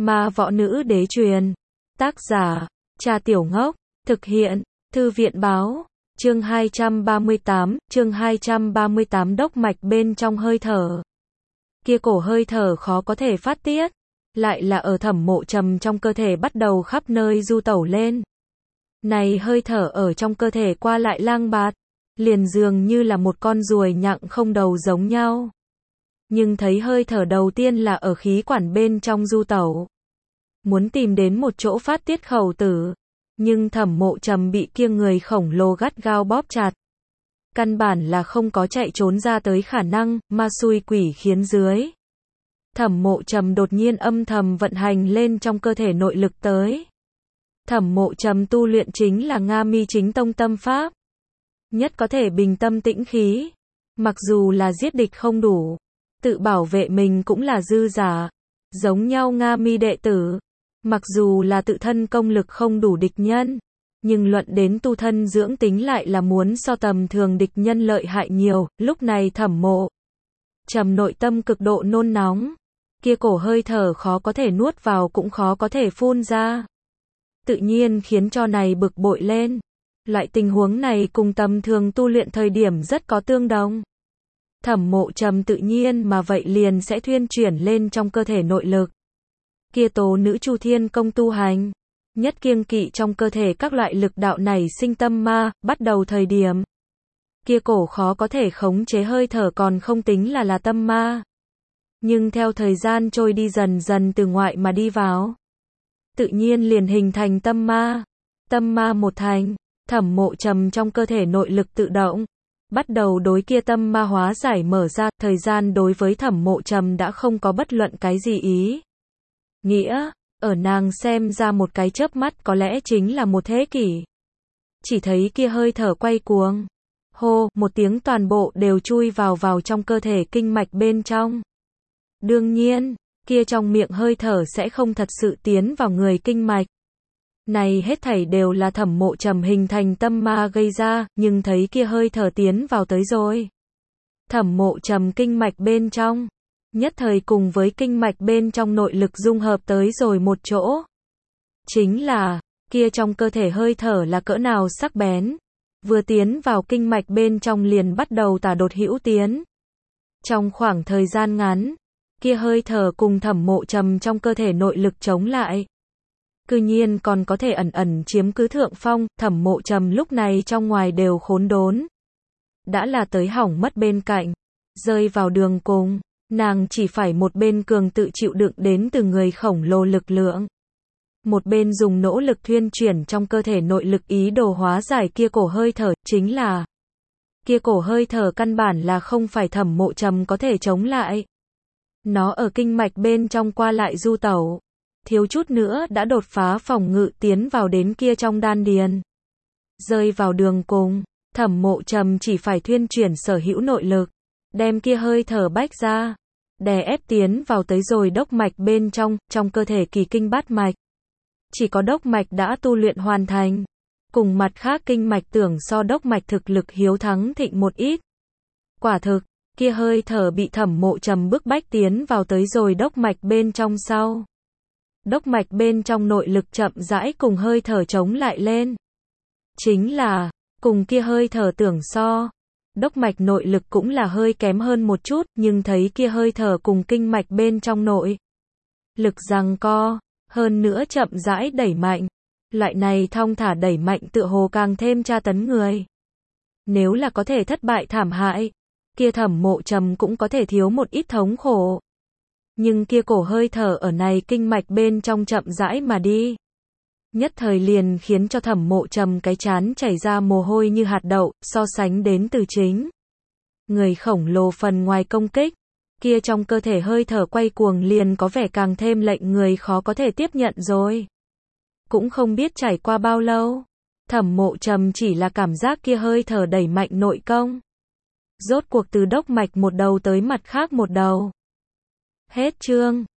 Ma võ nữ đế truyền. Tác giả, Trà Tiểu Ngốc. Thực hiện, Thư viện báo. Chương 238, đốc mạch bên trong hơi thở. Kia cổ hơi thở khó có thể phát tiết, lại là ở Thẩm Mộ Trầm trong cơ thể bắt đầu khắp nơi du tẩu lên. Này hơi thở ở trong cơ thể qua lại lang bạt, liền dường như là một con ruồi nhặng không đầu giống nhau. Nhưng thấy hơi thở đầu tiên là ở khí quản bên trong du tẩu, muốn tìm đến một chỗ phát tiết khẩu tử, nhưng Thẩm Mộ Trầm bị kia người khổng lồ gắt gao bóp chặt. Căn bản là không có chạy trốn ra tới khả năng, ma xui quỷ khiến dưới. Thẩm Mộ Trầm đột nhiên âm thầm vận hành lên trong cơ thể nội lực tới. Thẩm Mộ Trầm tu luyện chính là Nga Mi Chính Tông tâm pháp, nhất có thể bình tâm tĩnh khí. Mặc dù là giết địch không đủ, tự bảo vệ mình cũng là dư giả. Giống nhau Nga Mi đệ tử, mặc dù là tự thân công lực không đủ địch nhân, nhưng luận đến tu thân dưỡng tính lại là muốn so tầm thường địch nhân lợi hại nhiều. Lúc này Thẩm Mộ Trầm nội tâm cực độ nôn nóng, kia cổ hơi thở khó có thể nuốt vào cũng khó có thể phun ra, tự nhiên khiến cho này bực bội lên. Loại tình huống này cùng tầm thường tu luyện thời điểm rất có tương đồng. Thẩm Mộ Trầm tự nhiên mà vậy liền sẽ thuyên chuyển lên trong cơ thể nội lực. Kia tố nữ Chu Thiên công tu hành, nhất kiêng kỵ trong cơ thể các loại lực đạo này sinh tâm ma. Bắt đầu thời điểm, kia cổ khó có thể khống chế hơi thở còn không tính là tâm ma. Nhưng theo thời gian trôi đi dần dần từ ngoại mà đi vào, tự nhiên liền hình thành tâm ma. Tâm ma một thành, Thẩm Mộ Trầm trong cơ thể nội lực tự động bắt đầu đối kia tâm ma hóa giải mở ra. Thời gian đối với Thẩm Mộ Trầm đã không có bất luận cái gì ý nghĩa, ở nàng xem ra một cái chớp mắt có lẽ chính là một thế kỷ. Chỉ thấy kia hơi thở quay cuồng, hô một tiếng toàn bộ đều chui vào trong cơ thể kinh mạch bên trong. Đương nhiên, kia trong miệng hơi thở sẽ không thật sự tiến vào người kinh mạch. Này hết thảy đều là Thẩm Mộ Trầm hình thành tâm ma gây ra, nhưng thấy kia hơi thở tiến vào tới rồi. Thẩm Mộ Trầm kinh mạch bên trong, nhất thời cùng với kinh mạch bên trong nội lực dung hợp tới rồi một chỗ. Chính là, kia trong cơ thể hơi thở là cỡ nào sắc bén. Vừa tiến vào kinh mạch bên trong liền bắt đầu tả đột hữu tiến. Trong khoảng thời gian ngắn, kia hơi thở cùng Thẩm Mộ Trầm trong cơ thể nội lực chống lại, cư nhiên còn có thể ẩn ẩn chiếm cứ thượng phong. Thẩm Mộ Trầm lúc này trong ngoài đều khốn đốn, đã là tới hỏng mất bên cạnh, rơi vào đường cùng. Nàng chỉ phải một bên cường tự chịu đựng đến từ người khổng lồ lực lượng, một bên dùng nỗ lực thuyên chuyển trong cơ thể nội lực ý đồ hóa giải kia cổ hơi thở. Chính là, kia cổ hơi thở căn bản là không phải Thẩm Mộ Trầm có thể chống lại. Nó ở kinh mạch bên trong qua lại du tẩu, thiếu chút nữa đã đột phá phòng ngự tiến vào đến kia trong đan điền. Rơi vào đường cùng, Thẩm Mộ Trầm chỉ phải thuyên chuyển sở hữu nội lực, đem kia hơi thở bách ra, đè ép tiến vào tới rồi đốc mạch bên trong. Trong cơ thể kỳ kinh bát mạch, chỉ có đốc mạch đã tu luyện hoàn thành, cùng mặt khác kinh mạch tưởng so đốc mạch thực lực hiếu thắng thịnh một ít. Quả thực, kia hơi thở bị Thẩm Mộ Trầm bức bách tiến vào tới rồi đốc mạch bên trong sau. Đốc mạch bên trong nội lực chậm rãi cùng hơi thở chống lại lên. Chính là, cùng kia hơi thở tưởng so, đốc mạch nội lực cũng là hơi kém hơn một chút, nhưng thấy kia hơi thở cùng kinh mạch bên trong nội lực giằng co, hơn nữa chậm rãi đẩy mạnh. Loại này thong thả đẩy mạnh tựa hồ càng thêm tra tấn người. Nếu là có thể thất bại thảm hại, kia Thẩm Mộ Trầm cũng có thể thiếu một ít thống khổ. Nhưng kia cổ hơi thở ở này kinh mạch bên trong chậm rãi mà đi, nhất thời liền khiến cho Thẩm Mộ Trầm cái chán chảy ra mồ hôi như hạt đậu. So sánh đến từ chính người khổng lồ phần ngoài công kích, kia trong cơ thể hơi thở quay cuồng liền có vẻ càng thêm lệnh người khó có thể tiếp nhận rồi. Cũng không biết trải qua bao lâu, Thẩm Mộ Trầm chỉ là cảm giác kia hơi thở đẩy mạnh nội công, rốt cuộc từ đốc mạch một đầu tới mặt khác một đầu. Hết chương.